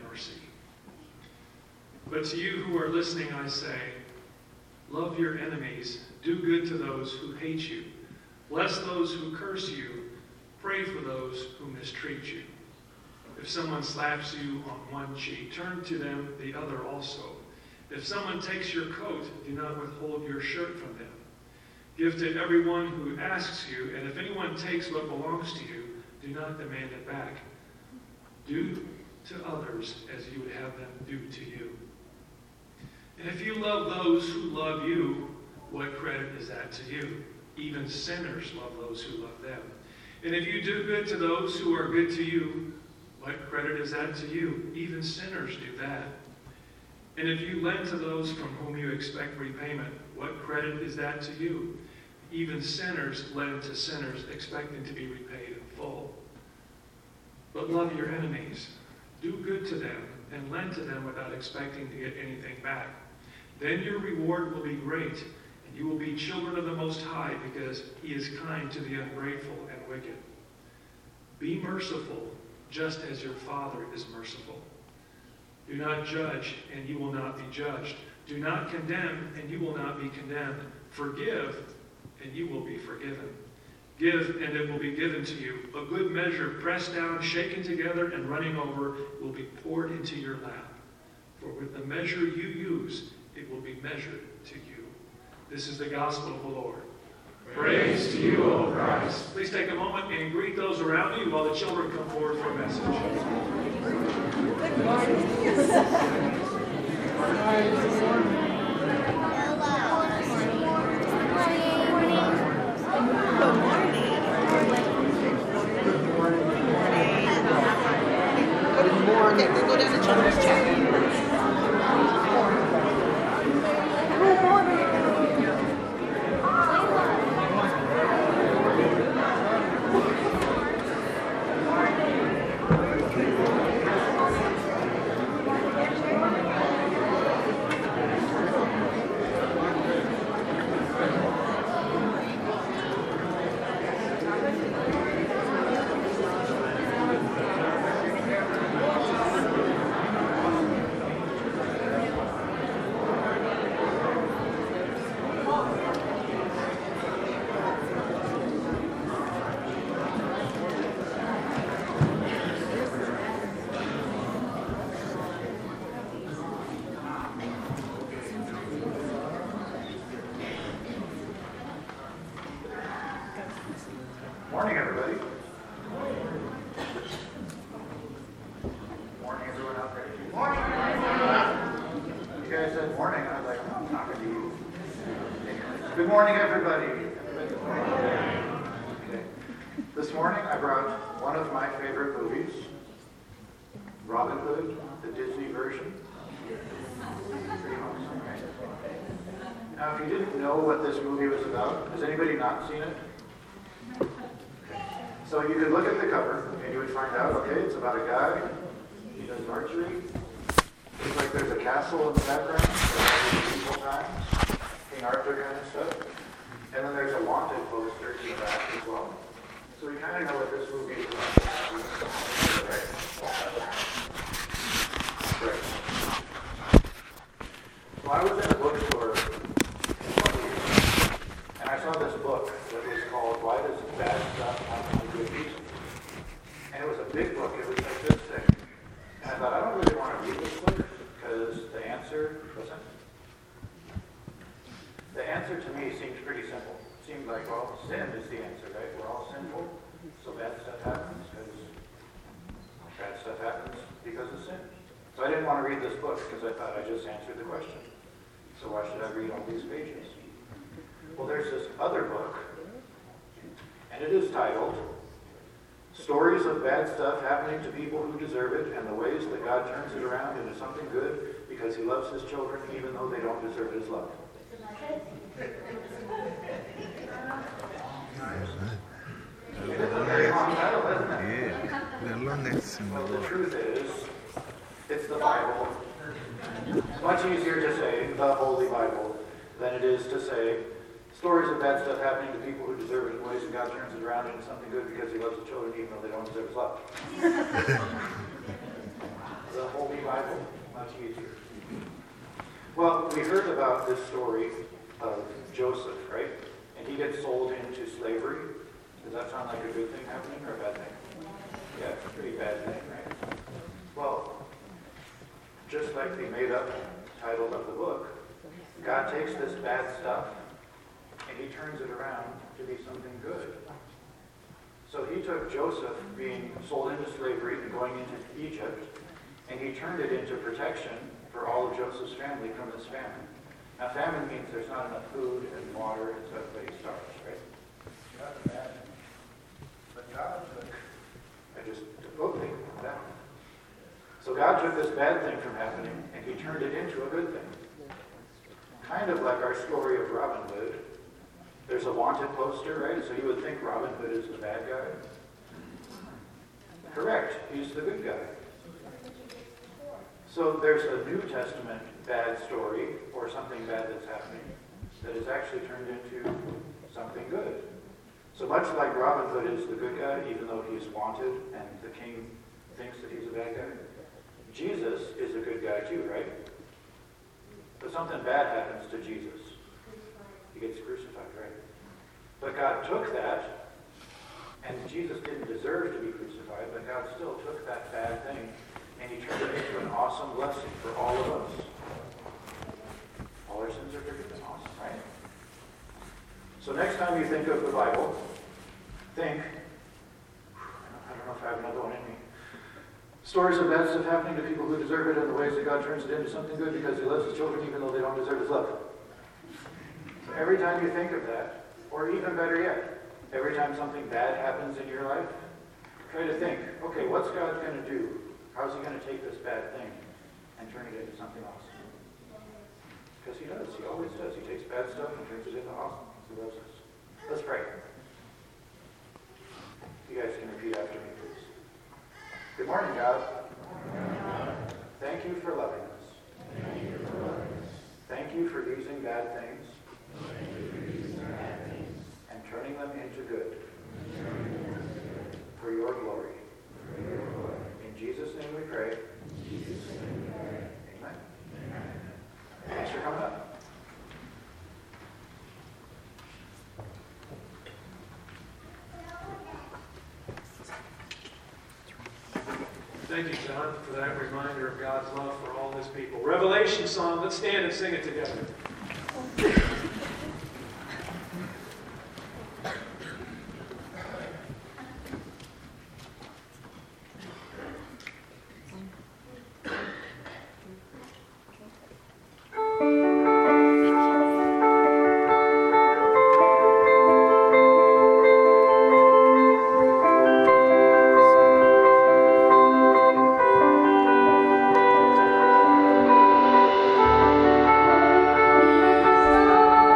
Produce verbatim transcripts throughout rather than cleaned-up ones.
mercy. But to you who are listening, I say, love your enemies, do good to those who hate you, bless those who curse you, pray for those who mistreat you. If someone slaps you on one cheek, turn to them the other also. If someone takes your coat, do not withhold your shirt from them. Give to everyone who asks you, and if anyone takes what belongs to you, do not demand it back. Do to others as you would have them do to you. And if you love those who love you, what credit is that to you? Even sinners love those who love them. And if you do good to those who are good to you, what credit is that to you? Even sinners do that. And if you lend to those from whom you expect repayment, what credit is that to you? Even sinners lend to sinners, expecting to be repaid in full. But love your enemies. Do good to them, and lend to them without expecting to get anything back. Then your reward will be great, and you will be children of the Most High, because he is kind to the ungrateful and wicked. Be merciful, just as your Father is merciful. Do not judge, and you will not be judged. Do not condemn, and you will not be condemned. Forgive, and you will be forgiven. Give, and it will be given to you. A good measure, pressed down, shaken together, and running over, will be poured into your lap. For with the measure you use, it will be measured to you. This is the gospel of the Lord. Praise to you, O Christ. Please take a moment and greet those around you while the children come forward for a message. Good morning. Okay, we'll go down to children's chat. Morning, everybody. Morning, everyone out there. Morning. You guys said morning. I was like, oh, I'm talking to you. Good morning, everybody. Okay. This morning, I brought one of my favorite movies, Robin Hood, the Disney version. Now, if you didn't know what this movie was about, has anybody not seen it? So you could look at the cover, and you would find out, okay, it's about a guy, he does archery. Looks like there's a castle in the background, medieval times, King Arthur kind of stuff. And then there's a wanted poster in the back as well. So you kind of know what this movie is about. Right? Right. So I was in a bookstore and I saw this book that was called Why Does Bad Stuff Happen to Good People? And it was a big book. It was like this thing. And I thought, I don't really want to read this book because the answer wasn't. The answer to me seemed pretty simple. It seemed like, well, sin is the answer, right? We're all sinful, so bad stuff happens because bad stuff happens because of sin. So I didn't want to read this book because I thought I just answered the question. So why should I read all these pages? Well, there's this other book, and it is titled Stories of Bad Stuff Happening to People Who Deserve It and the Ways That God Turns It Around into Something Good because He loves His children even though they don't deserve His love. It is a very long title, isn't it? Yeah. Well, the truth is, it's the Bible. It's much easier to say the Holy Bible than it is to say stories of bad stuff happening to people who deserve it in ways that God turns it around into something good because He loves the children even though they don't deserve His love. the Holy Bible much easier. Well, we heard about this story of Joseph, right? And he gets sold into slavery. Does that sound like a good thing happening or a bad thing? Yeah, it's a pretty bad thing, right? Well, just like the made-up title of the book, God takes this bad stuff and he turns it around to be something good. So he took Joseph being sold into slavery and going into Egypt, and he turned it into protection for all of Joseph's family from this famine. Now, famine means there's not enough food and water, and so everybody starves, right? Not a bad thing. But God took, I just totally that. So God took this bad thing from happening, and he turned it into a good thing. Kind of like our story of Robin Hood. There's a wanted poster, right? So you would think Robin Hood is the bad guy. Correct. He's the good guy. So there's a New Testament bad story or something bad that's happening that is actually turned into something good. So much like Robin Hood is the good guy, even though he's wanted and the king thinks that he's a bad guy, Jesus is a good guy too, right? But something bad happens to Jesus. He gets crucified, right? But God took that, and Jesus didn't deserve to be crucified, but God still took that bad thing, and he turned it into an awesome blessing for all of us. All our sins are forgiven. Awesome, right? So next time you think of the Bible, think, I don't know if I have another one in me, stories of bad stuff happening to people who deserve it and the ways that God turns it into something good because he loves his children even though they don't deserve his love. So every time you think of that, or even better yet, every time something bad happens in your life, try to think, okay, what's God going to do? How's he going to take this bad thing and turn it into something awesome? Because he does. He always does. He takes bad stuff and turns it into awesome. He loves us. Let's pray. You guys can repeat after me, please. Good morning, God. Thank you for loving us. Thank you for using bad things and turning them into good for your glory. In Jesus' name we pray. Amen. Thanks for coming up. Thank you, John, for that reminder of God's love for all his people. Revelation song, let's stand and sing it together. Thank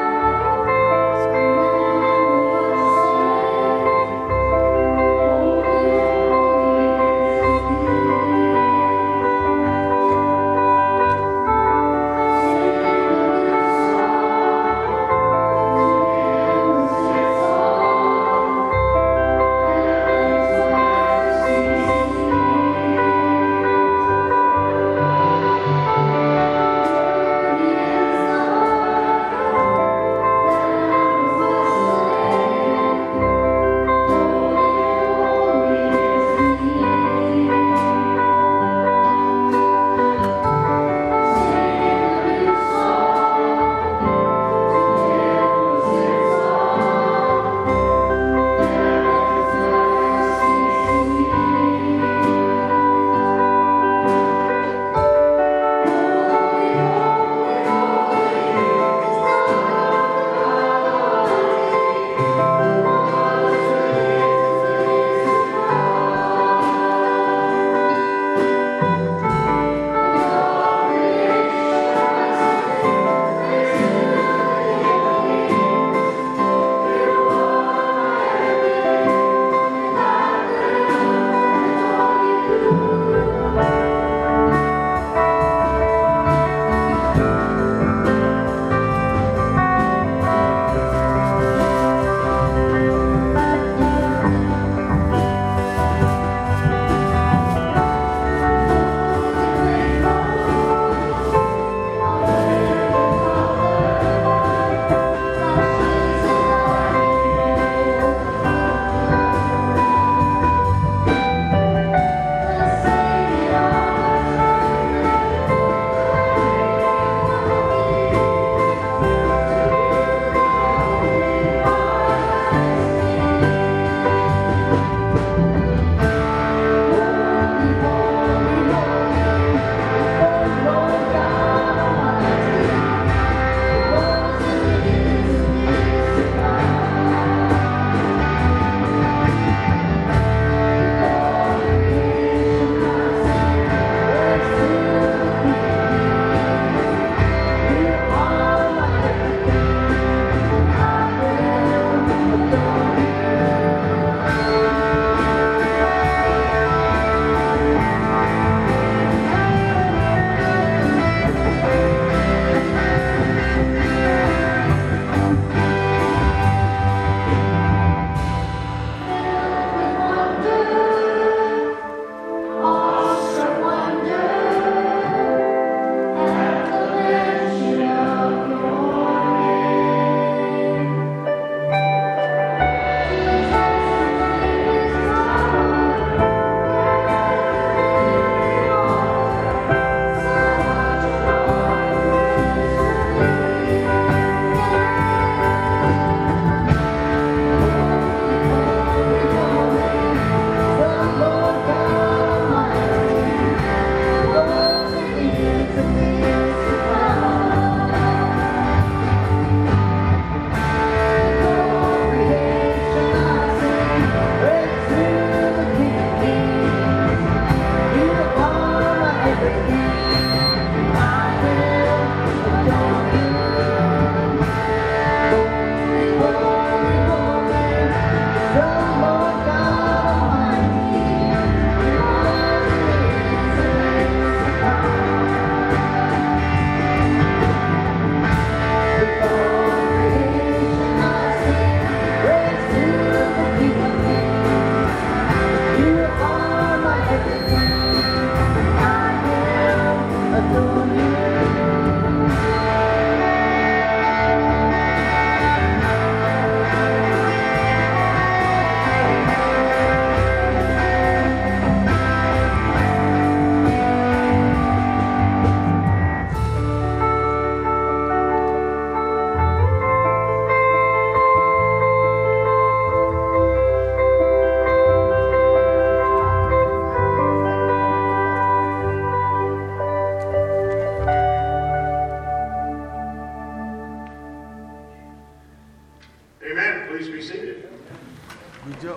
Yo.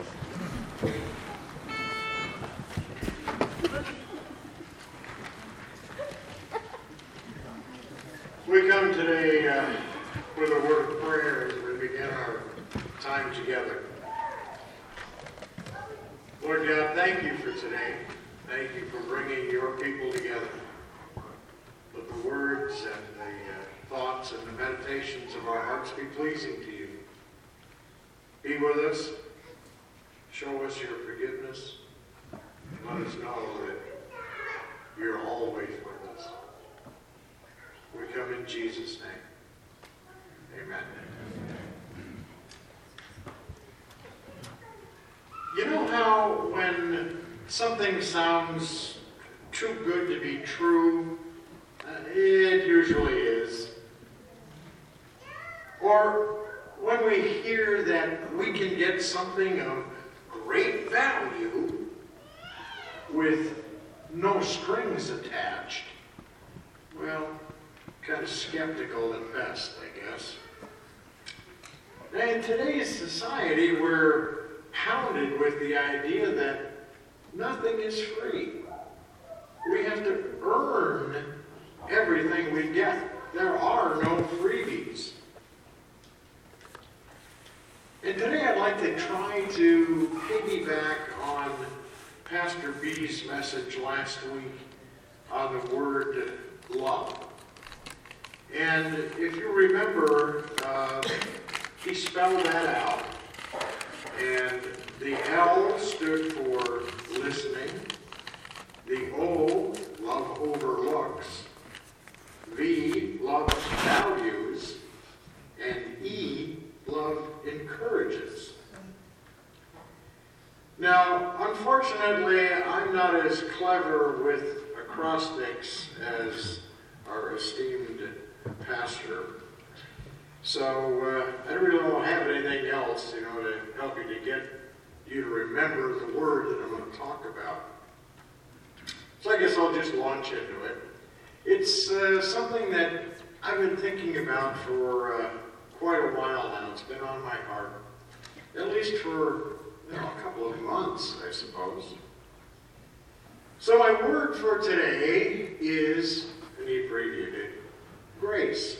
We come today uh, with a word of prayer as we begin our time together. Lord God, thank you for today. Thank you for bringing your people together. Let the words and the uh, thoughts and the meditations of our hearts be pleasing to you. Be with us. Show us your forgiveness. And let us know that you're always with us. We come in Jesus' name. Amen. You know how when something sounds too good to be true, uh, it usually is. Or when we hear that we can get something of great value with no strings attached, well, kind of skeptical at best, I guess. In today's society, we're pounded with the idea that nothing is free. We have to earn everything we get. There are no freebies. And today I'd like to try to piggyback on Pastor B's message last week on the word love. And if you remember, uh, he spelled that out. And the L stood for listening. The O, love overlooks. V, love values. And E, love encourages. Now, unfortunately, I'm not as clever with acrostics as our esteemed pastor. So uh, I really don't have anything else, you know, to help you to get you to remember the word that I'm going to talk about. So I guess I'll just launch into it. It's uh, something that I've been thinking about for uh, quite a while now. It's been on my heart, at least for you know, a couple of months, I suppose. So my word for today is, and he previewed it, grace.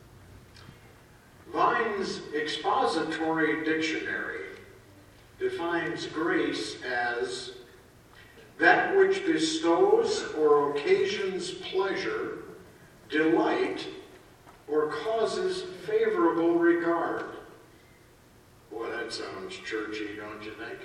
Vine's expository dictionary defines grace as that which bestows or occasions pleasure, delight, or causes favorable regard. Boy, that sounds churchy, don't you think?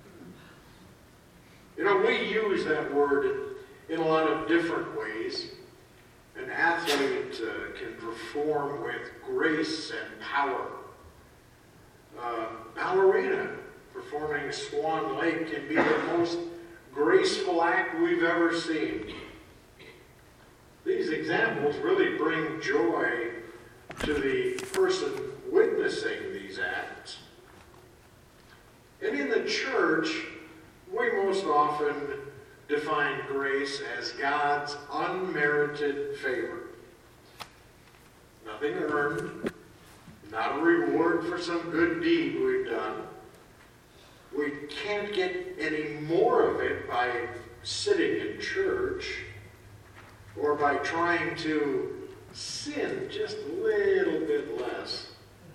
You know, we use that word in a lot of different ways. An athlete uh, can perform with grace and power. Uh, ballerina performing Swan Lake can be the most graceful act we've ever seen. These examples really bring joy to the person witnessing these acts. And in the church, we most often define grace as God's unmerited favor. Nothing earned, not a reward for some good deed we've done. We can't get any more of it by sitting in church or by trying to sin just a little bit less.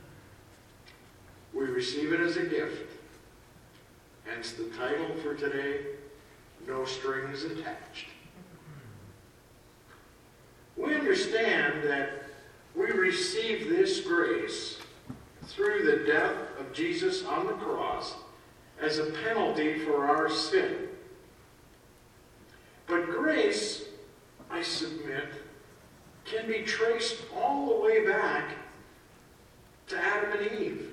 We receive it as a gift. Hence the title for today, No Strings Attached. We understand that we receive this grace through the death of Jesus on the cross as a penalty for our sin. But grace, I submit, can be traced all the way back to Adam and Eve.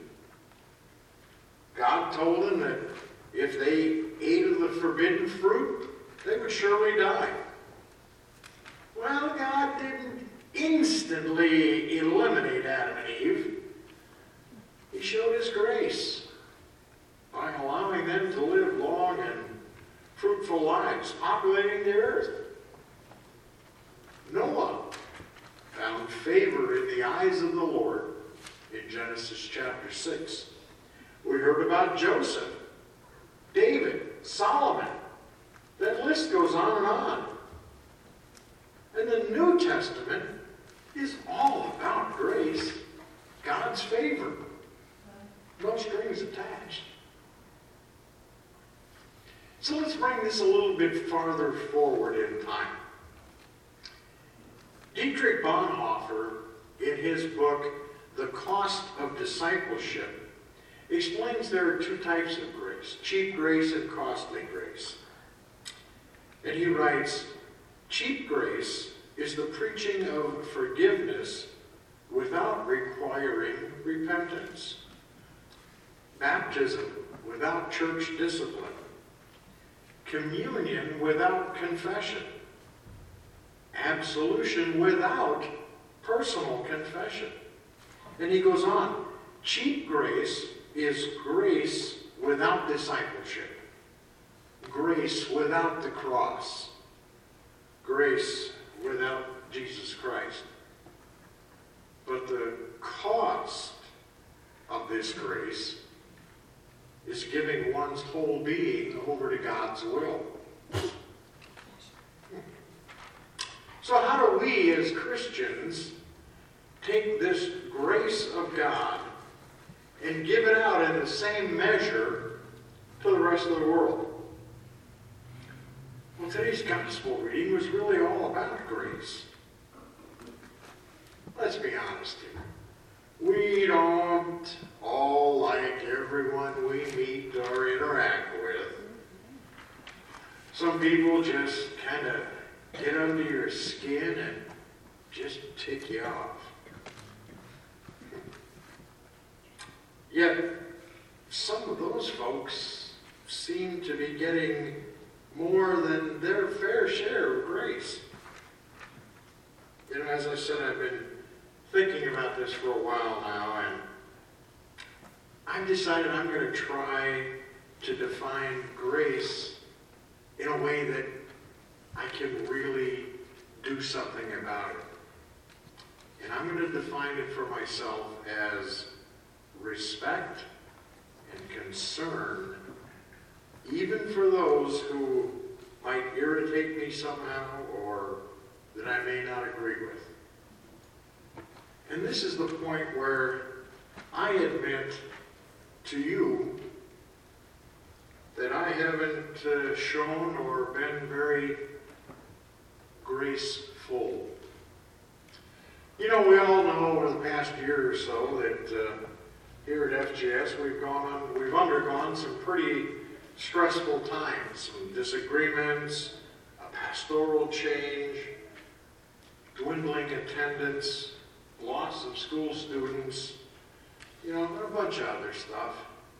God told them that if they ate of the forbidden fruit, they would surely die. Well, God didn't instantly eliminate Adam and Eve. He showed his grace by allowing them to live long and fruitful lives, populating the earth. Noah found favor in the eyes of the Lord in Genesis chapter six. We heard about Joseph David, Solomon. That list goes on and on. And the New Testament is all about grace, God's favor. No strings attached. So let's bring this a little bit farther forward in time. Dietrich Bonhoeffer, in his book, The Cost of Discipleship, explains there are two types of grace, cheap grace and costly grace. And he writes, cheap grace is the preaching of forgiveness without requiring repentance. Baptism without church discipline. Communion without confession. Absolution without personal confession. And he goes on, cheap grace is grace without discipleship. Grace without the cross. Grace without Jesus Christ. But the cost of this grace is giving one's whole being over to God's will. So how do we as Christians take this grace of God and give it out in the same measure to the rest of the world? Well, today's gospel reading was really all about grace. Let's be honest here. We don't all like everyone we meet or interact with. Some people just kind of get under your skin and just tick you off. Yet, some of those folks seem to be getting more than their fair share of grace. You know, as I said, I've been thinking about this for a while now, and I've decided I'm going to try to define grace in a way that I can really do something about it. And I'm going to define it for myself as respect and concern, even for those who might irritate me somehow or that I may not agree with. And this is the point where I admit to you that I haven't uh, shown or been very graceful. You know, we all know over the past year or so that uh, here at F G S we've gone on, we've undergone some pretty stressful times, some disagreements, a pastoral change, dwindling attendance, loss of school students, you know, and a bunch of other stuff.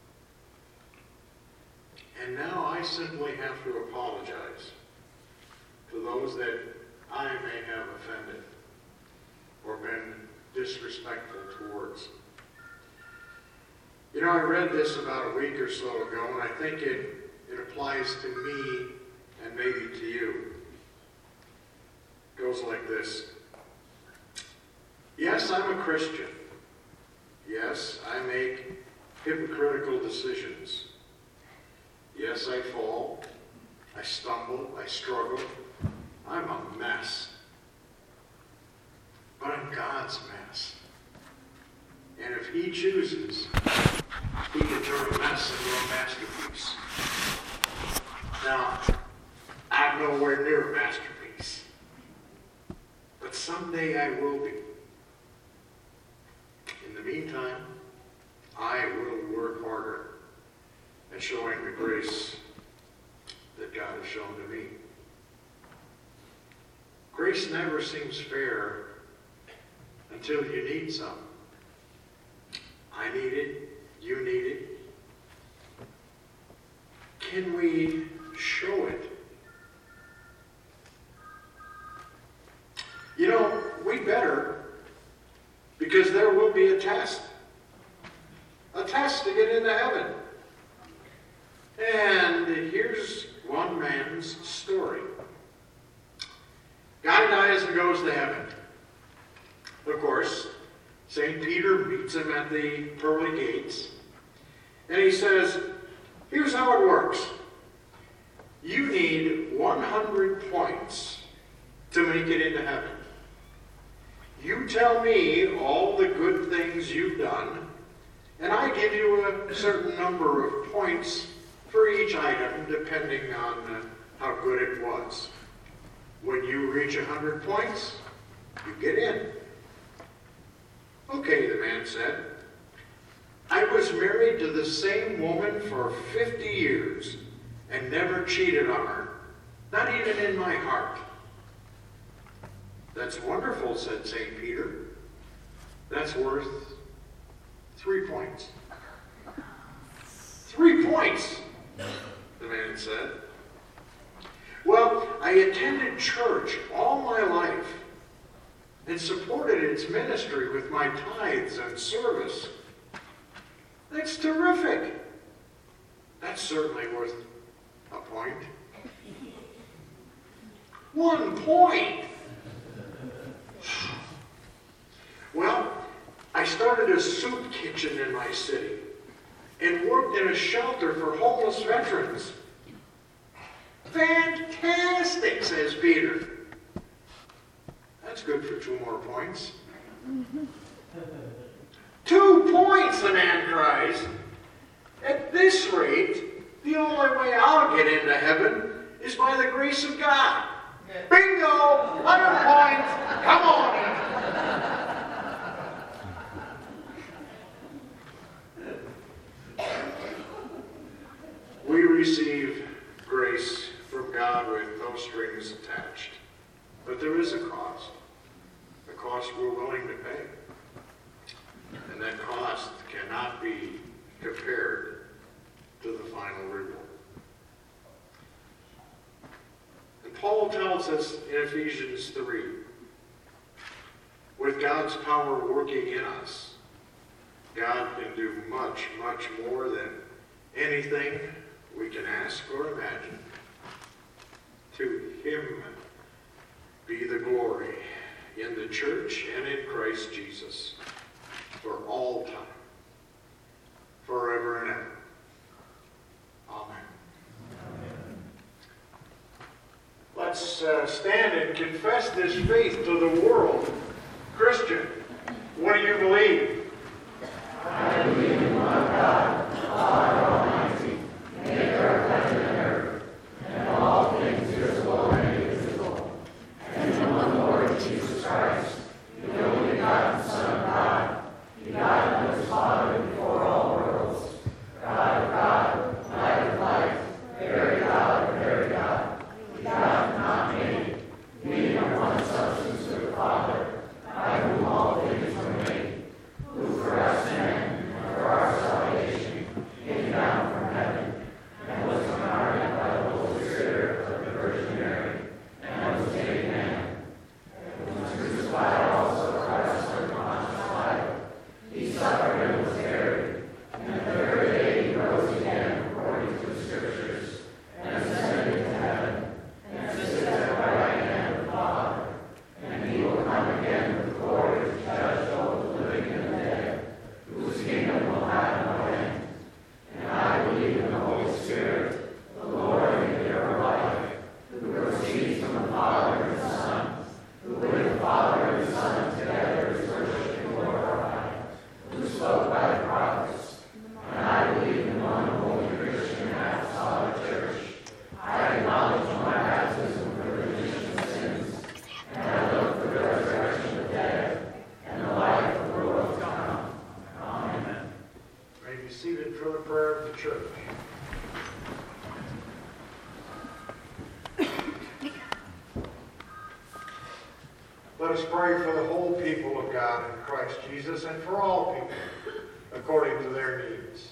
And now I simply have to apologize to those that I may have offended or been disrespectful towards. You know, I read this about a week or so ago, and I think it, it applies to me and maybe to you. It goes like this. Yes, I'm a Christian. Yes, I make hypocritical decisions. Yes, I fall. I stumble. I struggle. I'm a mess. But I'm God's mess. And if He chooses, He can turn a mess into a masterpiece. Now, I'm nowhere near a masterpiece. But someday I will be. In the meantime, I will work harder at showing the grace that God has shown to me. Grace never seems fair until you need some. I need it. You need it. Can we show it? You know, we better, because there will be a test. A test to get into heaven. And here's one man's story. Guy dies and goes to heaven. Of course, Saint Peter meets him at the pearly gates. And he says, Here's how it works. You need one hundred points to make it into heaven. You tell me all the good things you've done, and I give you a certain number of points for each item, depending on uh, how good it was. When you reach one hundred points, you get in. Okay, the man said. I was married to the same woman for fifty years and never cheated on her, not even in my heart. That's wonderful, said Saint Peter. That's worth three points. Three points, the man said. Well, I attended church all my life and supported its ministry with my tithes and service. That's terrific. That's certainly worth a point. One point. Well, I started a soup kitchen in my city and worked in a shelter for homeless veterans. Fantastic, says Peter. That's good for two more points. Two points, the man cries. At this rate, the only way I'll get into heaven is by the grace of God. Bingo! one hundred points! Come on in. We receive grace from God with no strings attached. But there is a cost. A cost we're willing to pay. And that cost cannot be compared to the final reward. And Paul tells us in Ephesians three, with God's power working in us, God can do much, much more than anything we can ask or imagine. To him be the glory in the church and in Christ Jesus for all time, forever and ever. Amen. Amen. Let's uh, stand and confess this faith to the world. Christian, what do you believe? I believe in one God, Father Almighty, maker of heaven and earth, and all things visible and invisible, and in one Lord Jesus Christ, the only begotten Son of God, begotten of his Father before all worlds, God of God, light of light, very God of very God, begotten, not made, being of one substance with the Father, by whom all things were made, who for us men, and for our salvation, came down from heaven, and was incarnate by the Holy Spirit of the Virgin Mary, and was made man, and was crucified also for us under Pontius Pilate. He suffered and was buried, and the third day he rose again according to the Scriptures, and ascended into heaven, and sits at the right hand of the Father, and he will come again with glory to judge both the living and the dead, whose kingdom will have no end. And I believe in the Holy Spirit, the Lord and giver of life, who proceeds from the Father and the Son, who with the Father and the Son together is worshipped and glorified, who spoke by the prophets. And I believe in one holy Christian and apostolic church. I acknowledge my baptism for the remission of sins, and I look for the resurrection of the dead and the life of the world to come. Amen. May be seated for the prayer of the church. Let us pray for the whole people of God in Christ Jesus and for all people according to their needs.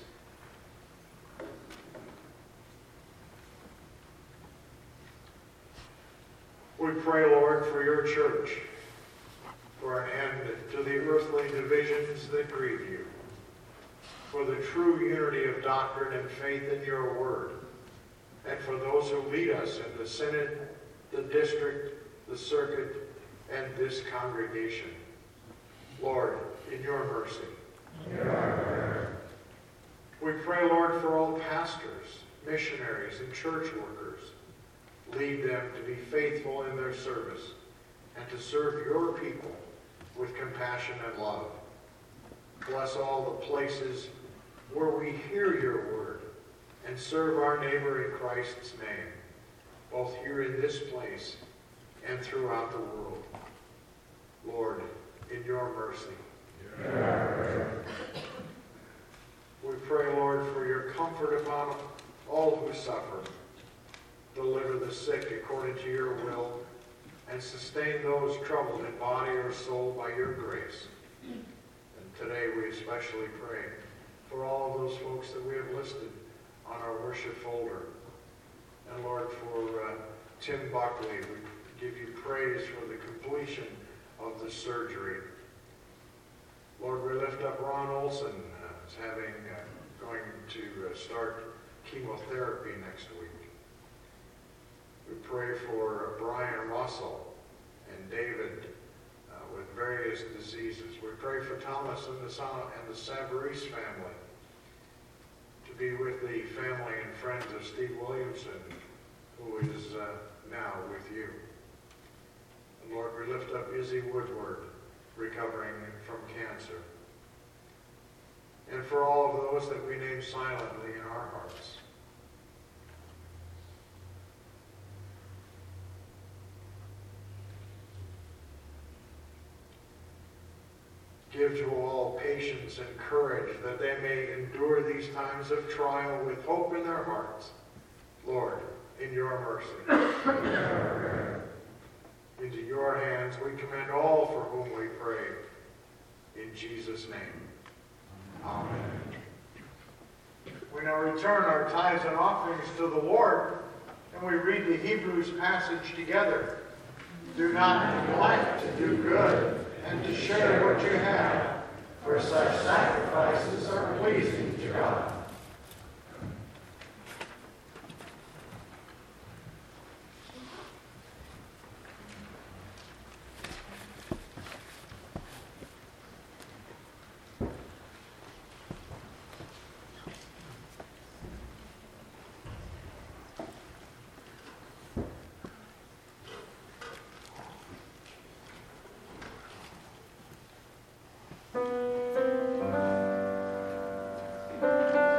We pray, Lord, for your church, for an end to the earthly divisions that grieve you, for the true unity of doctrine and faith in your word, and for those who lead us in the synod, the district, the circuit, and this congregation. Lord, in your mercy. We pray, Lord, for all pastors, missionaries, and church workers. Lead them to be faithful in their service and to serve your people with compassion and love. Bless all the places where we hear your word and serve our neighbor in Christ's name, both here in this place and throughout the world. Lord, in your mercy. Yeah. We pray, Lord, for your comfort upon all who suffer. Deliver the sick according to your will, and sustain those troubled in body or soul by your grace. And today we especially pray for all of those folks that we have listed on our worship folder. And Lord, for uh, Tim Buckley, we give you praise for the completion of the surgery. Lord, we lift up Ron Olson, uh, who's having, uh, going to uh, start chemotherapy next week. We pray for Brian Russell and David uh, with various diseases. We pray for Thomas and the, and the Savarese family, to be with the family and friends of Steve Williamson, who is uh, now with you. And Lord, we lift up Izzy Woodward, recovering from cancer. And for all of those that we name silently in our hearts. Give to all patience and courage that they may endure these times of trial with hope in their hearts. Lord, in your mercy. Into your hands we commend all for whom we pray. In Jesus' name. Amen. We now return our tithes and offerings to the Lord, and we read the Hebrews passage together. Do not neglect to do good and to share what you have, for such sacrifices are pleasing to God. Thank you.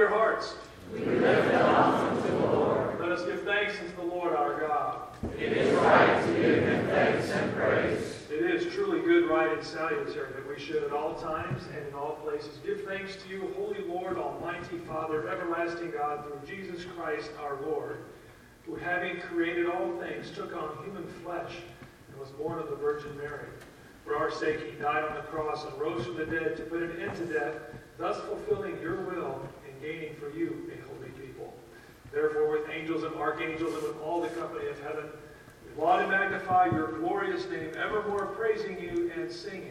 your hearts. We lift them up unto the Lord. Let us give thanks unto the Lord our God. It is right to give him thanks and praise. It is truly good, right, and salutary that we should at all times and in all places give thanks to you, Holy Lord, Almighty Father, everlasting God, through Jesus Christ our Lord, who having created all things took on human flesh and was born of the Virgin Mary. For our sake he died on the cross and rose from the dead to put an end to death, thus fulfilling your will and gaining for you a holy people. Therefore, with angels and archangels and with all the company of heaven, we laud and magnify your glorious name, evermore praising you and singing.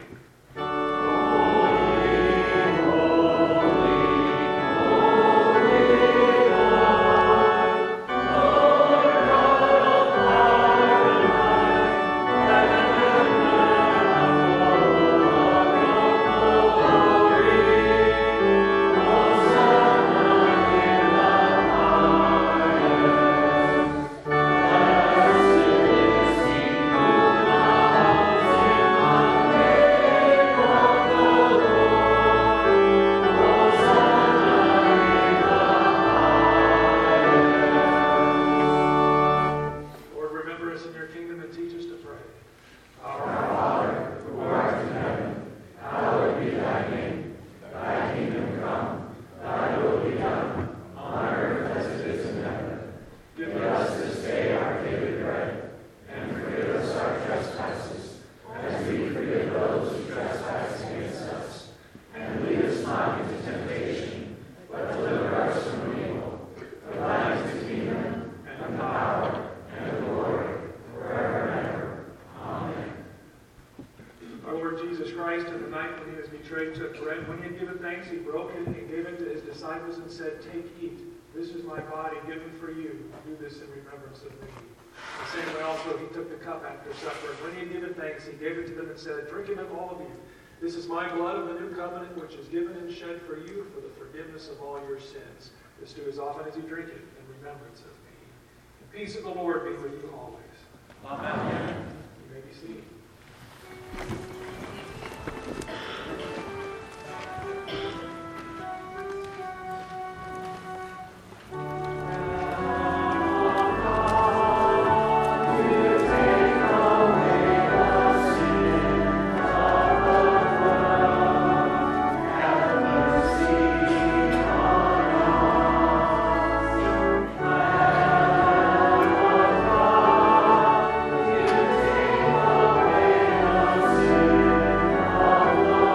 And said, "Take, eat. This is my body given for you. Do this in remembrance of me." The same way also he took the cup after supper, and when he had given thanks, he gave it to them and said, "Drink of it, all of you. This is my blood of the new covenant, which is given and shed for you for the forgiveness of all your sins. This do as often as you drink it in remembrance of me." The peace of the Lord be with you always. Amen. You may be seated. Lord.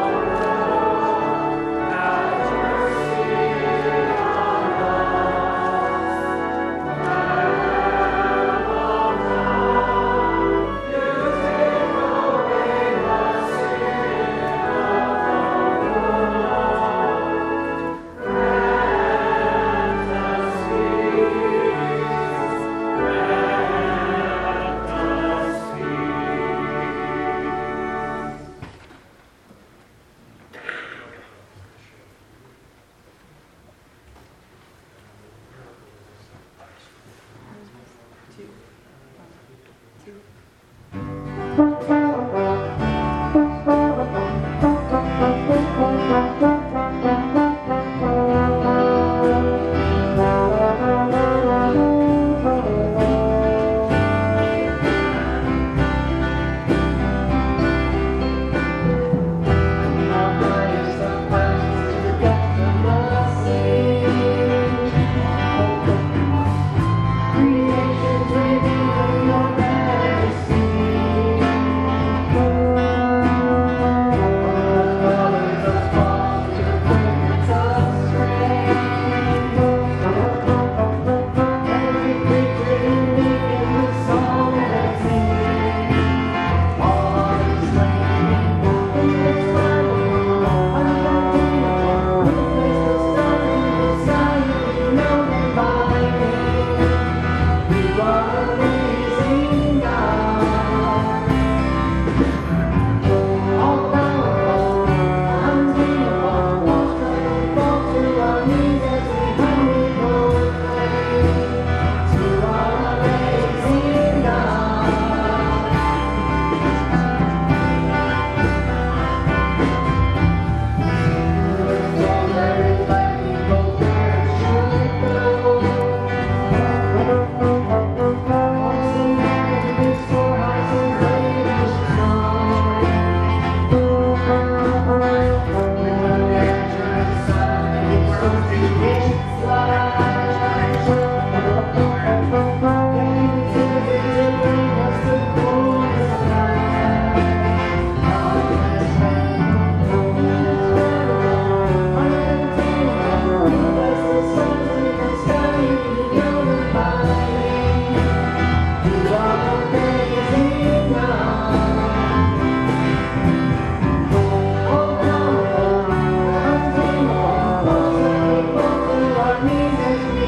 Oh,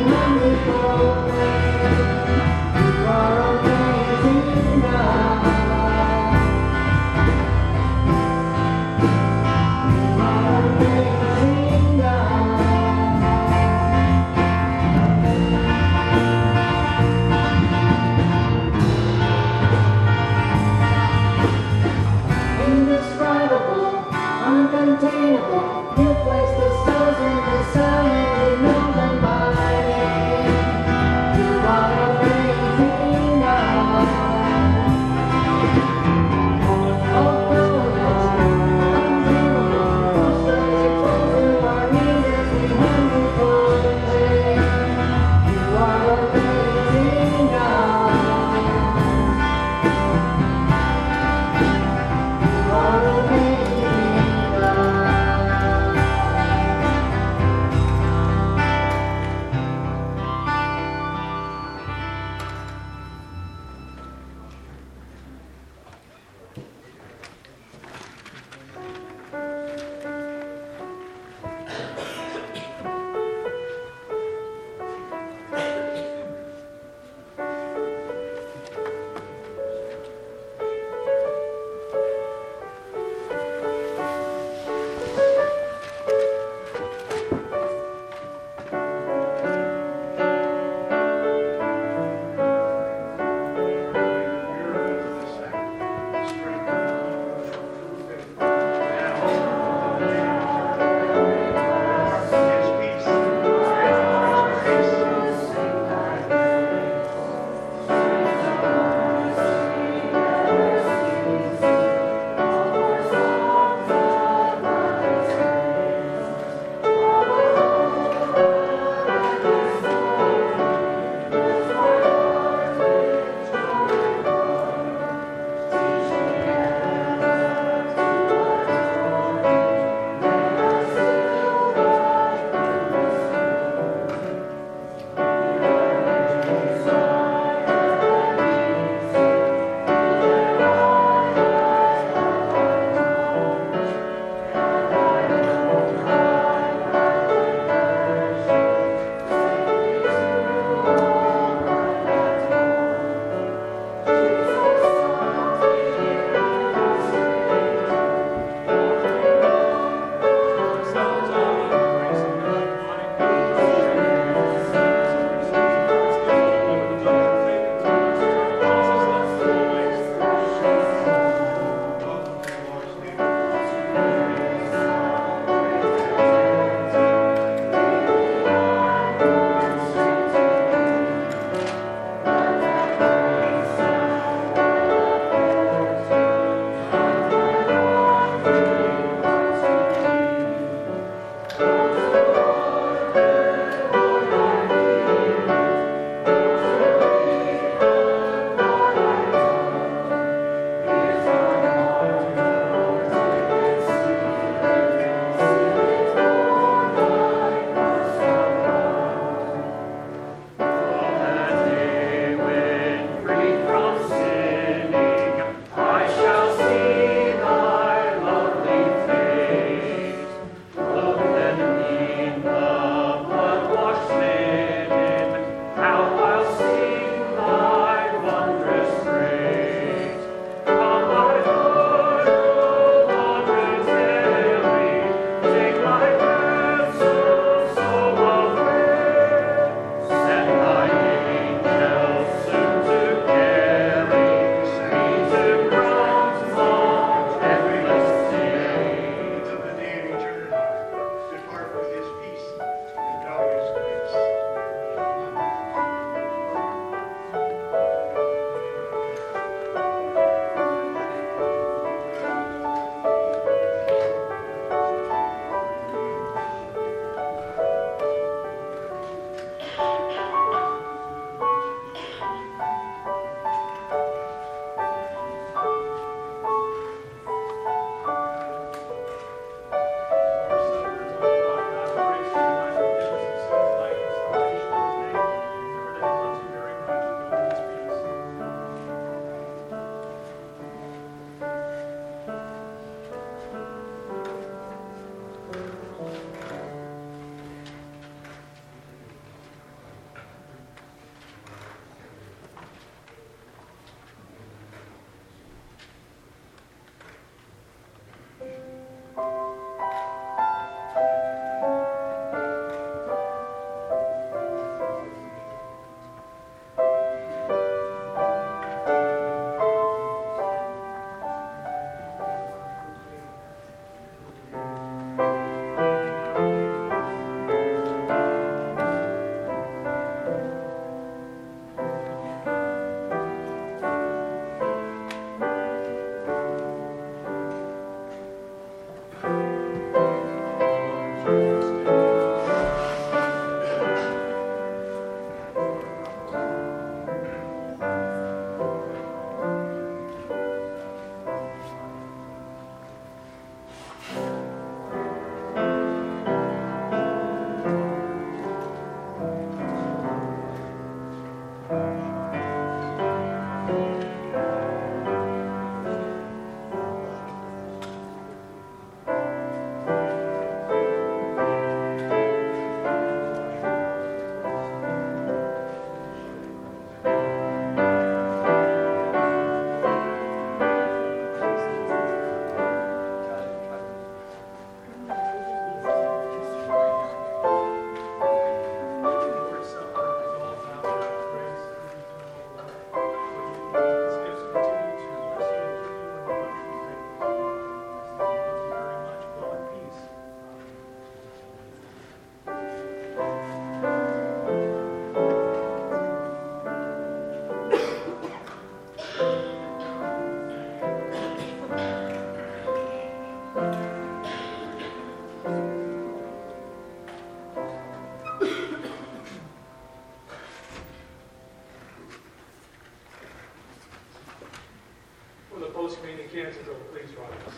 stand still, please rise.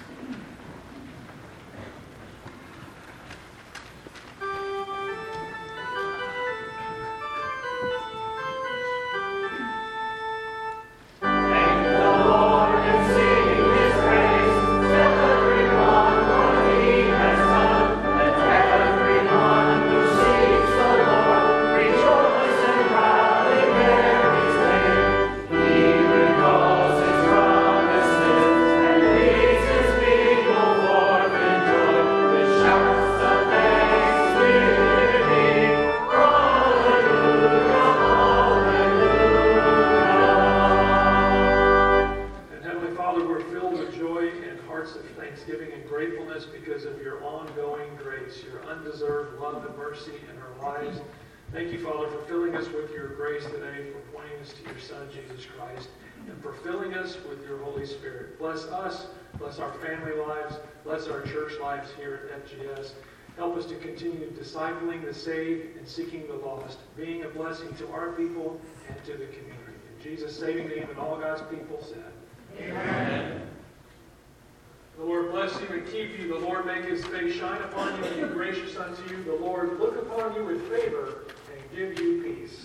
Because of your ongoing grace, your undeserved love and mercy in our lives. Thank you, Father, for filling us with your grace today, for pointing us to your Son, Jesus Christ, and for filling us with your Holy Spirit. Bless us, bless our family lives, bless our church lives here at F G S. Help us to continue discipling the saved and seeking the lost, being a blessing to our people and to the community. In Jesus' saving name, and all God's people said, Amen. The Lord bless you and keep you. The Lord make his face shine upon you and be gracious unto you. The Lord look upon you with favor and give you peace.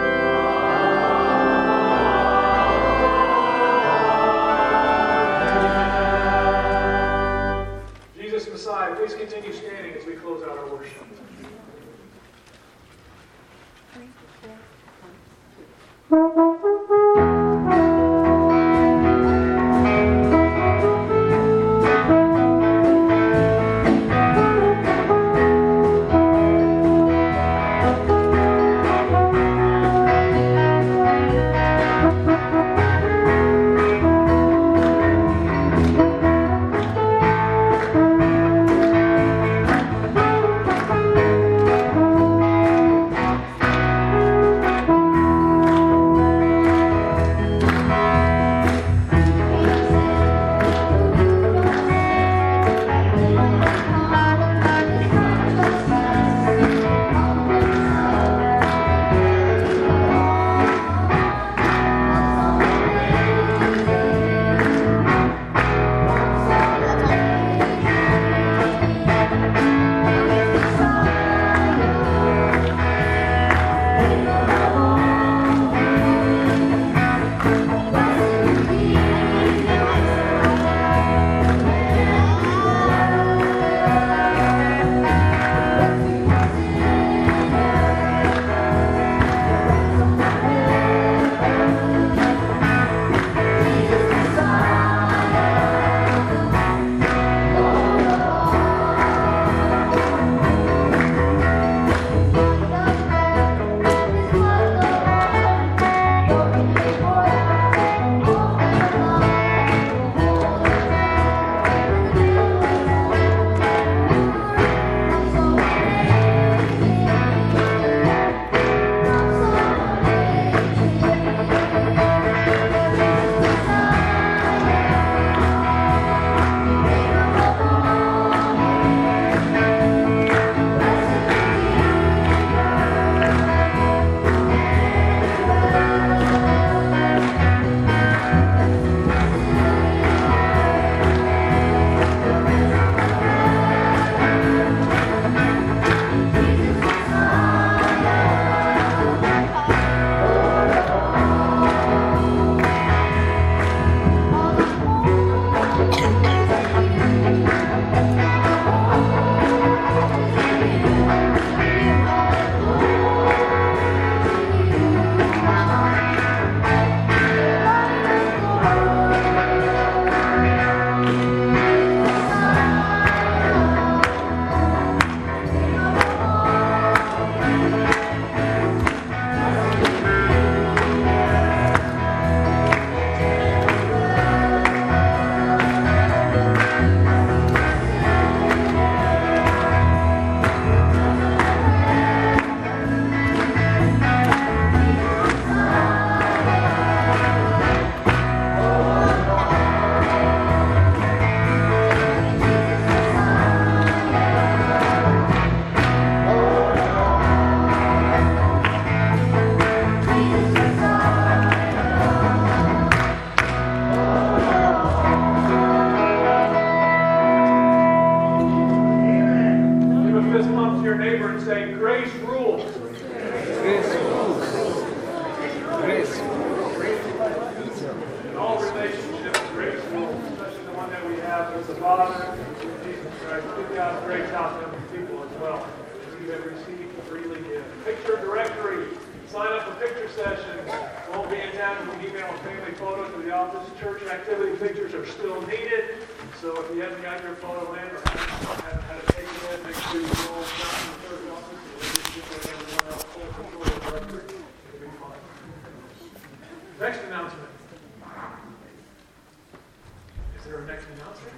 Jesus Messiah, please continue standing as we close out our worship. say, grace rules. Grace rules. Grace. In all relationships, grace rules, especially the one that we have with the Father, with Jesus Christ. Give God grace out to other people as well. As you have received, freely give. Picture directory. Sign up for picture sessions. Won't be in town. We can email a family photo to the office. Church activity pictures are still needed. So if you haven't got your photo in or haven't had it taken in, make sure you go down to the church office and we'll just get everyone else full control of the directory. It'll be fine. Next announcement. Is there a next announcement?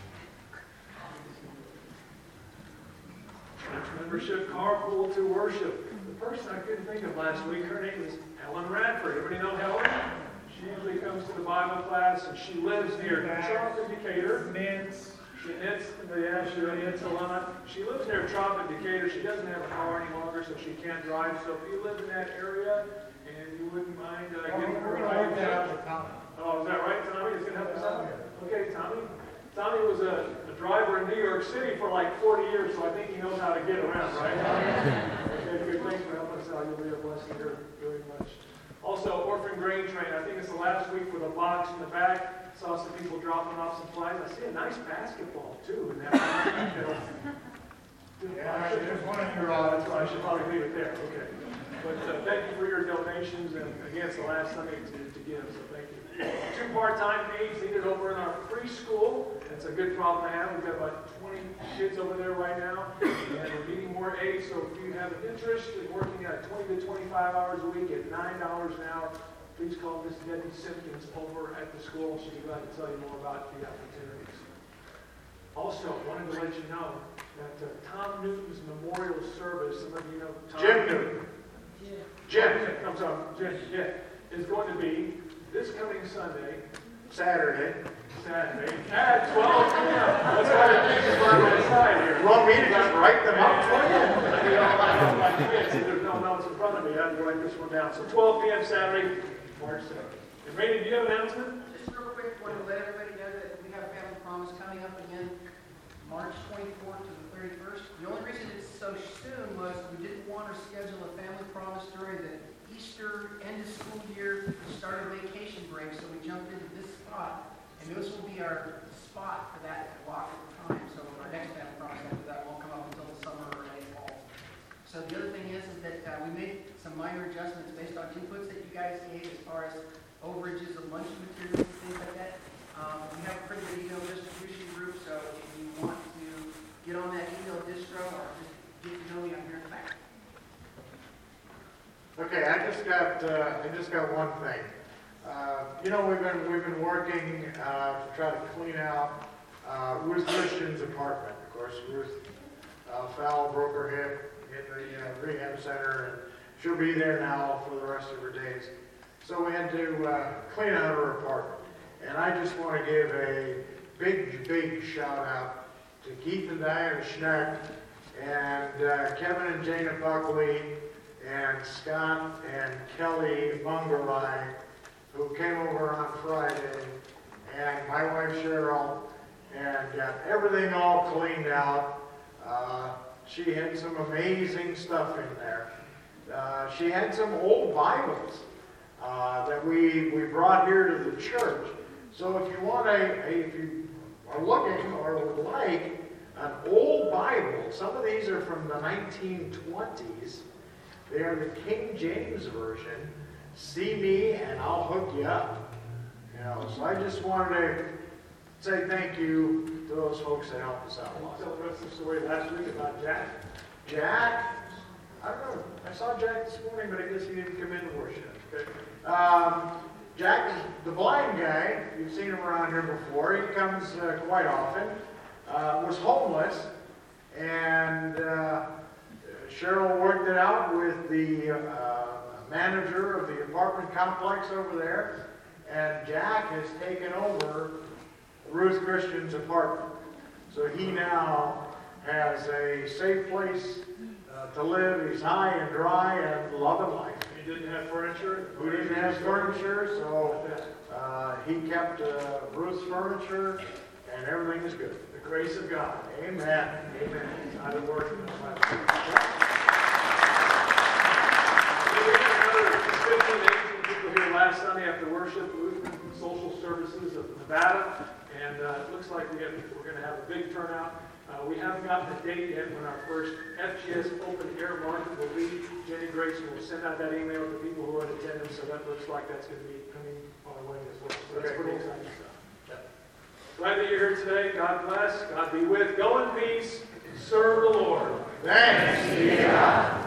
Church membership carpool to worship. The person I couldn't think of last week, her name is Helen Radford. Everybody know Helen? She usually comes to the Bible class, and she lives near Trop in Decatur. Knits. She knits, yeah, she knits a lot. She lives near Trop in Decatur. She doesn't have a car any longer, so she can't drive. So if you live in that area, and you wouldn't mind uh, Well, getting we're her going to work that out ride. with Tommy. Oh, is that right, Tommy? Is going to help us out? Okay, Tommy. Tommy was a, a driver in New York City for like forty years, so I think he knows how to get around, right? Okay, good. Thanks for helping us out. You'll be a blessing here very much. Also, Orphan Grain Train. I think it's the last week with a box in the back. Saw some people dropping off some flags. I see a nice basketball, too, in that. Yeah, there's one in your Uh, office. that's why I should probably leave it there. Okay. But uh, thank you for your donations, and again, it's the last Sunday to, to give, so thank you. Two part-time aides needed over in our preschool. That's a good problem to have. We've got about twenty kids over there right now, and we're needing more aides. So if you have an interest in working at twenty to twenty-five hours a week at nine dollars an hour, please call Miss Debbie Simpkins over at the school. She'll be glad to tell you more about the opportunities. Also, wanted to let you know that uh, Tom Newton's memorial service, some of you know Tom Jim Newton. Jim. I'm sorry, Jim, yeah, is going to be this coming Sunday, Saturday. Saturday, at twelve p m That's why the things are right on the side here. You want me to just write them out for you? I mean, all I have my kids, and there's no notes in front of me, I have to write this one down. So twelve p m Saturday, March second. And Randy, do you have an announcement? Just real quick, want to let everybody know that we have Family Promise coming up again, March twenty-fourth to the thirty-first. The only reason it's so soon was we didn't want to schedule a Family Promise during the Easter end of school year, start of vacation break, so we jumped into this spot. And this will be our spot for that block of time. So our next Family Promise after that won't come up until the summer or late fall. So the other thing is, is that uh, we made some minor adjustments based on inputs that you guys gave as far as overages of lunch materials and things like that. Um, we have a pretty good email distribution group, so if you want to get on that email distro or just get to know me, I'm here in the back. Okay, I just got, uh, I just got one thing. Uh, you know, we've been, we've been working, uh, to try to clean out, uh, Ruth Christian's apartment. Of course, Ruth, uh, fell, broke her hip in the, uh, rehab center, and she'll be there now for the rest of her days. So we had to, uh, clean out her apartment. And I just want to give a big, big shout out to Keith and Diana Schneck, and, uh, Kevin and Jana Buckley, and Scott and Kelly Bungarai, who came over on Friday, and my wife Cheryl, and got everything all cleaned out. Uh, she had some amazing stuff in there. Uh, she had some old Bibles uh, that we, we brought here to the church. So if you want a, a if you are looking or would like an old Bible, some of these are from the nineteen twenties. They are the King James Version. See me and I'll hook you up. You know, so I just wanted to say thank you to those folks that helped us out a lot. Tell the rest of the story last week about Jack. Jack, I don't know. I saw Jack this morning, but I guess he didn't come in to worship. Okay. Um, Jack is the blind guy. You've seen him around here before. He comes uh, quite often. Uh, was homeless, and uh, Cheryl worked it out with the uh, manager of the apartment complex over there, and Jack has taken over Ruth Christian's apartment. So he now has a safe place uh, to live. He's high and dry and loving life. He didn't have furniture. We didn't have furniture, so uh, he kept uh, Ruth's furniture, and everything is good. The grace of God. Amen. Amen. I've been working on my Nevada, and uh, it looks like we have, we're going to have a big turnout. Uh, we haven't gotten a date yet when our first F G S open air market will be. Jenny Grace will send out that email to people who are in attendance, so that looks like that's going to be coming our way as well. So that's pretty exciting stuff. Glad that you're here today. God bless. God be with. Go in peace. Serve the Lord. Thanks be to God.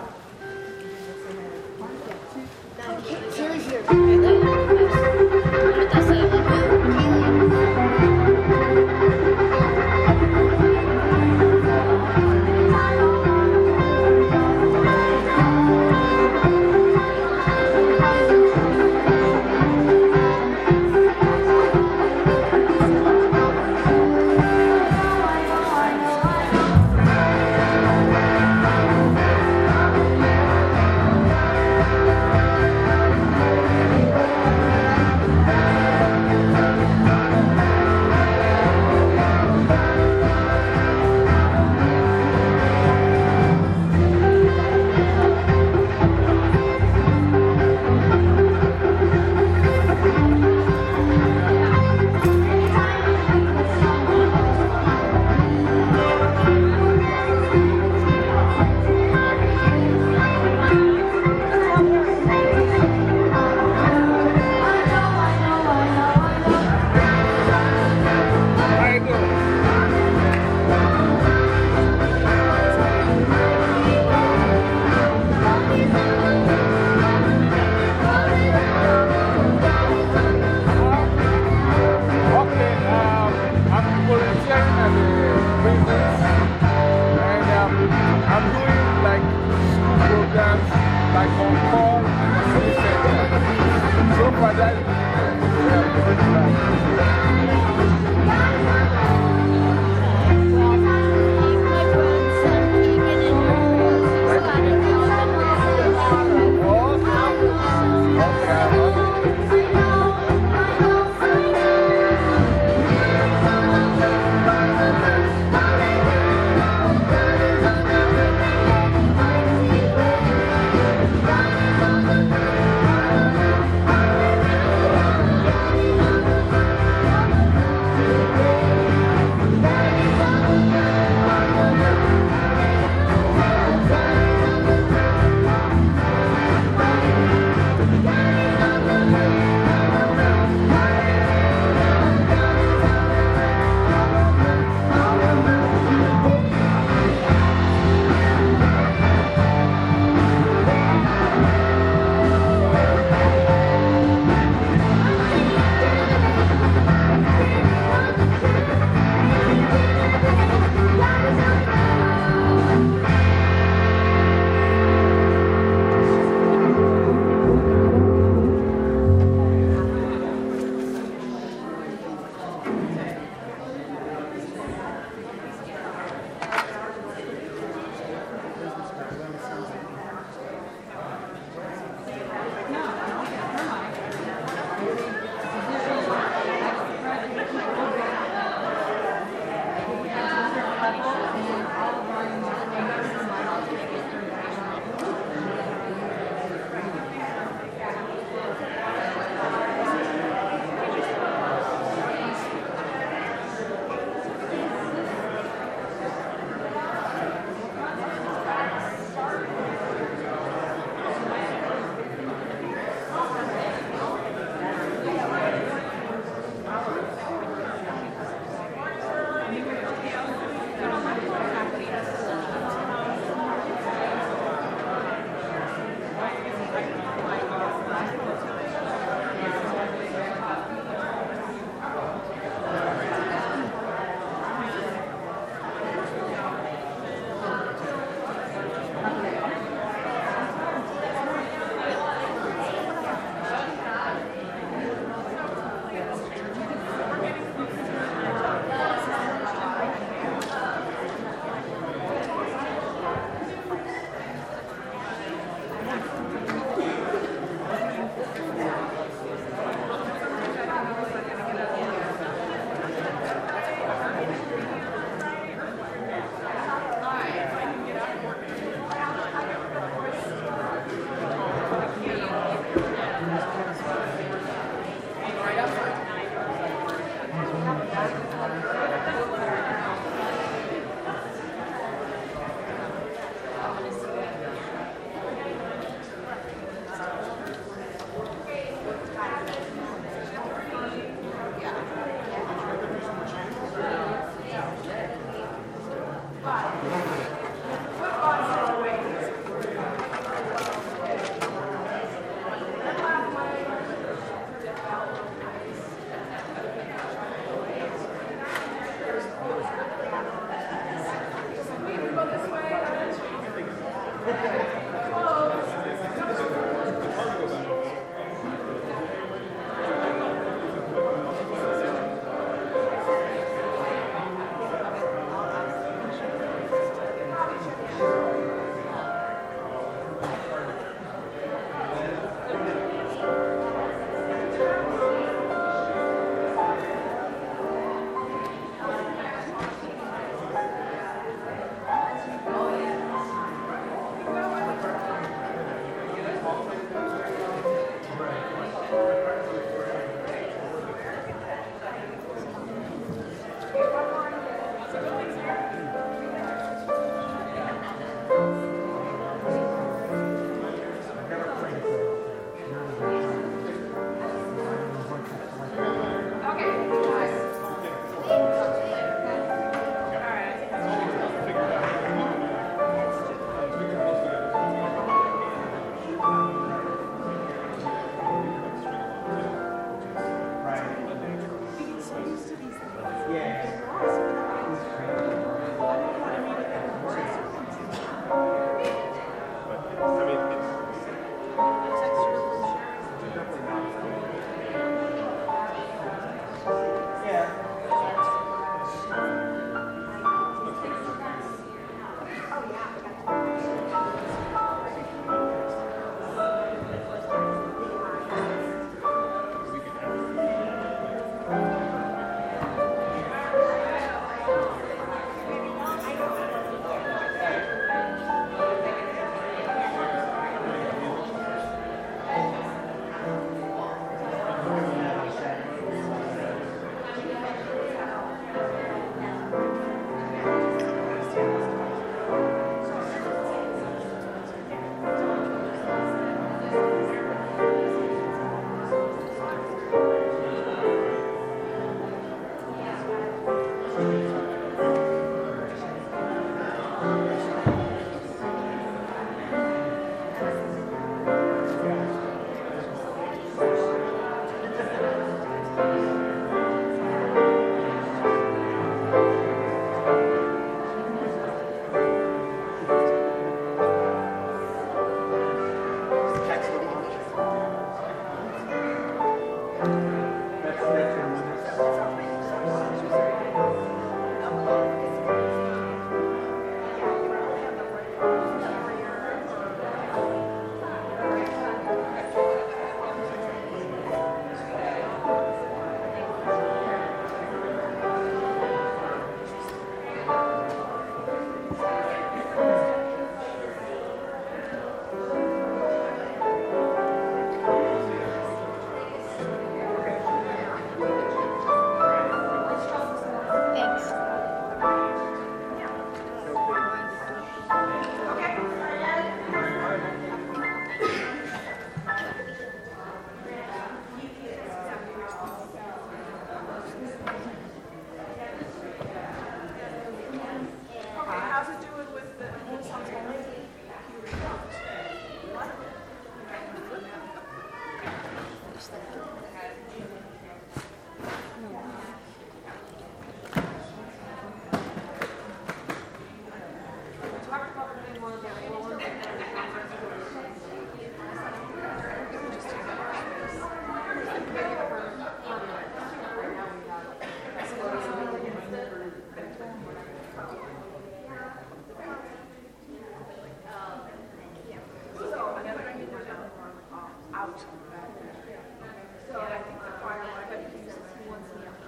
So I think the choir might have used it once in a while.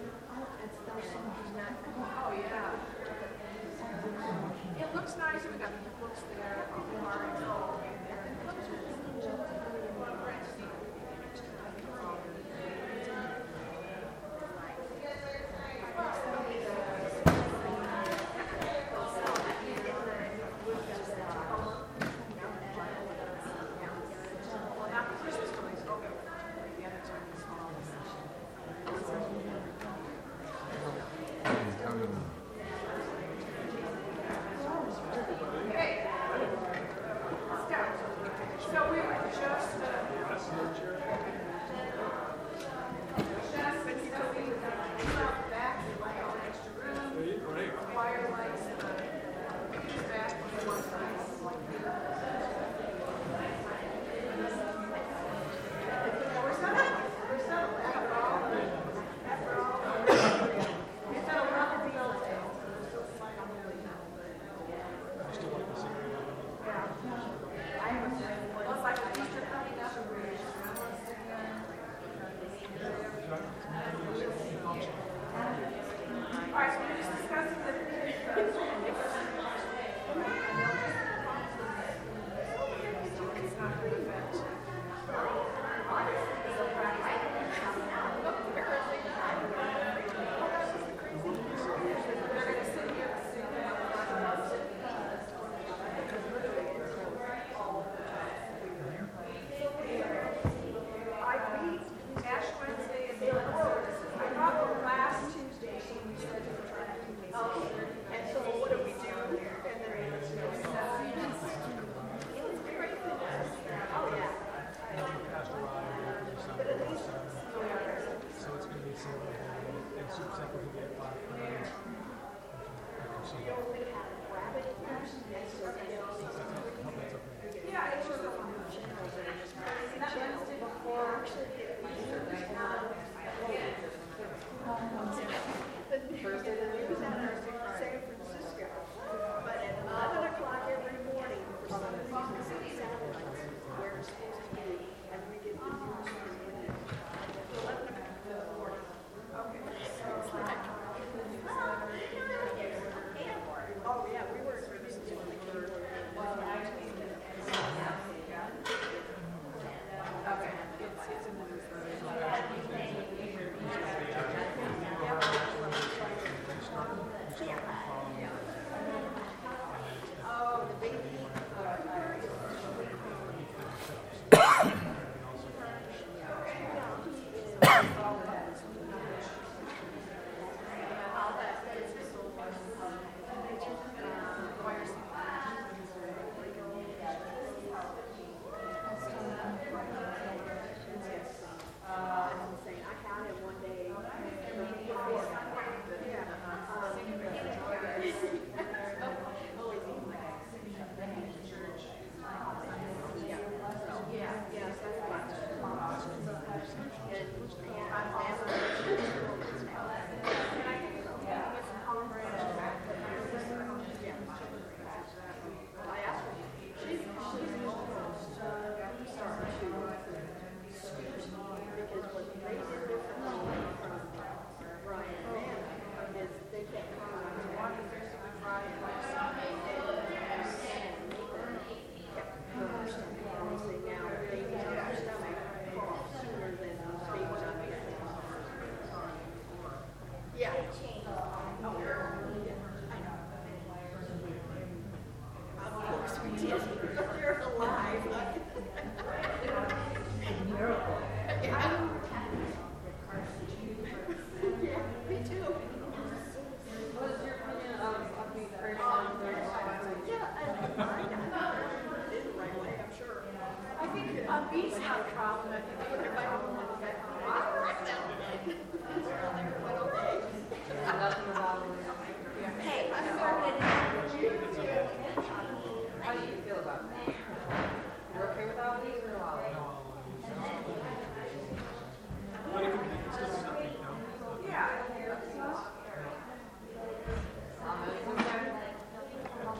Oh, yeah. It looks nice, we got the books there, all the cards, all in there. It looks really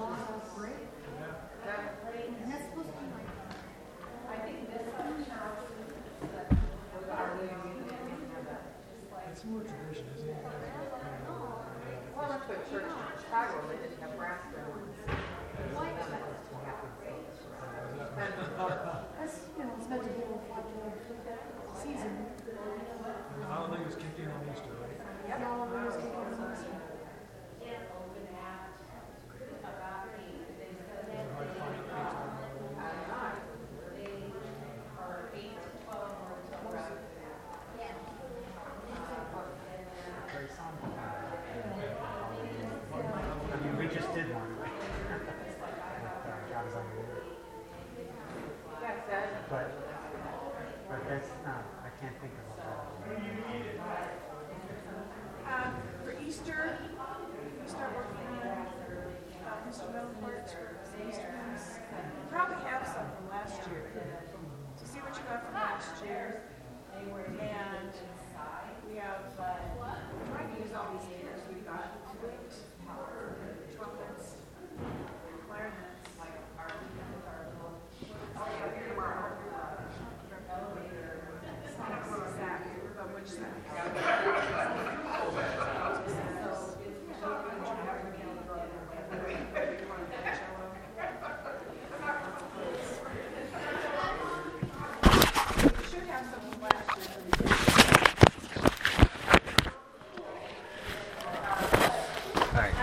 I think this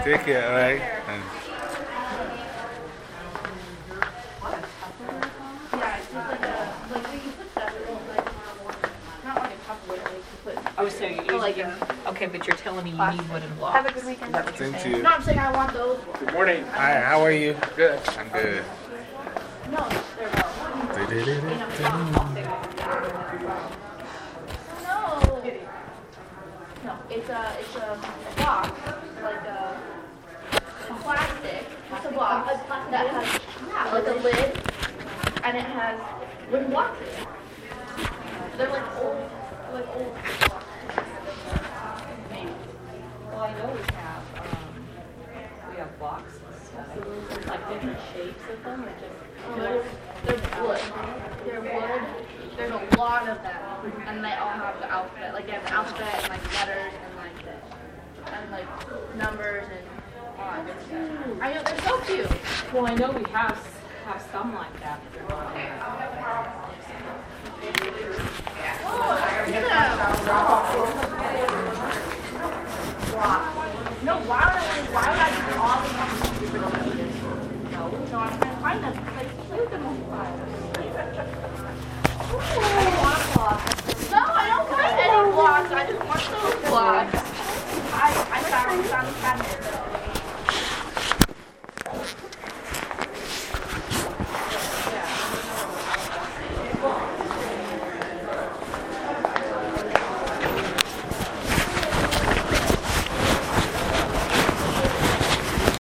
Take care, all right? And Yeah, it's just like a, like we can put stuff in, like, not like a Tupperware, like you put. Oh, so you, But like you, a- okay, but you're telling me you need wooden blocks. Have a good weekend. Is that what you're Thank saying? you. No, I'm saying I want those ones. Good morning. Hi, how are you? Good. I'm good. No, they're not. No. No, it's a, it's a box, like a, a plastic, it's a box that has, yeah, like a lid, and it has wooden blocks in it. They're like old, like old blocks. Maybe. Well, I know we have, um, we have blocks and stuff. There's like different shapes of them, or just. They're, they're wood. They're wood. There's a lot of them, and they all have the alphabet. Like they have the alphabet and like letters and like this, and like numbers and all that good stuff. I know they're so cute. Well, I know we have, have some like that. but they're not- No, why would I? Why would I do all the ones? No, no, I'm trying to find them. Like cute them. No, I don't want any blocks. I just want those blocks. I I found found the cabinet.